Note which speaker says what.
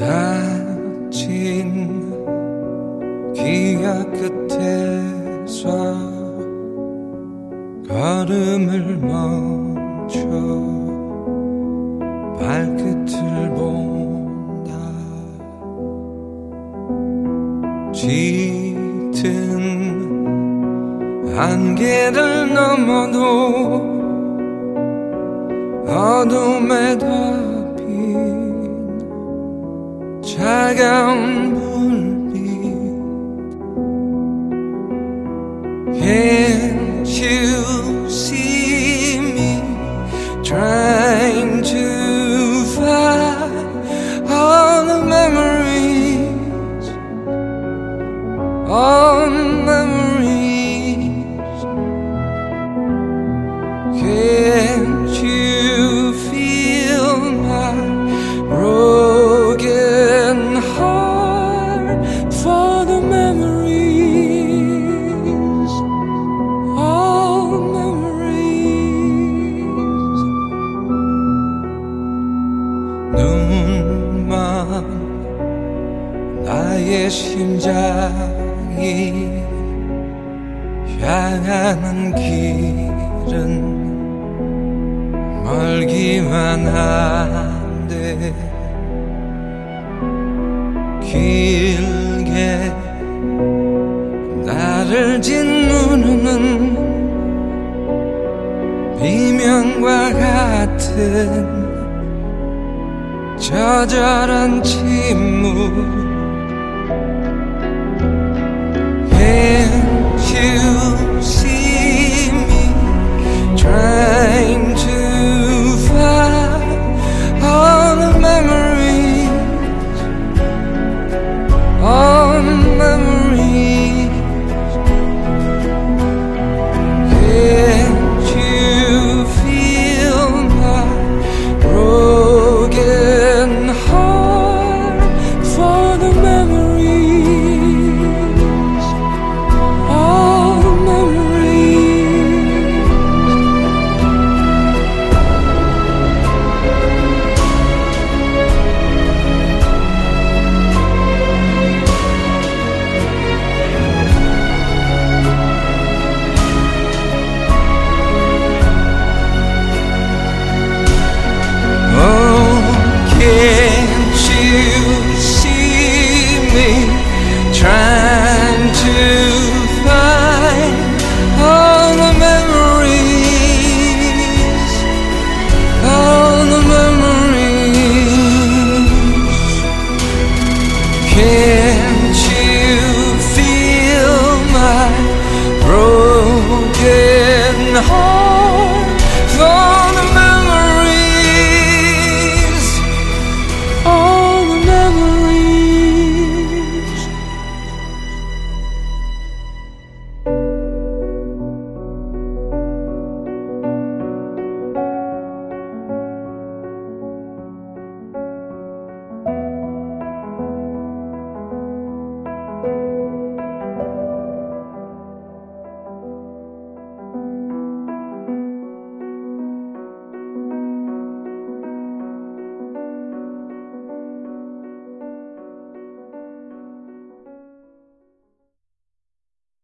Speaker 1: 닫힌 기약 끝에서 걸음을 멈춰 발끝을 본다. 짙은 안개를 넘어도 어둠에 덮인 차가운 불빛. Can't you see me trying to find all the memories, all memories? Can't you feel my broken heart for the memories, all memories? 눈먼 나의 심장이 향하는 길은 멀기만 한데 길게 나를 짓누르는 비명과 같은 저절한 침묵. Can't you see me trying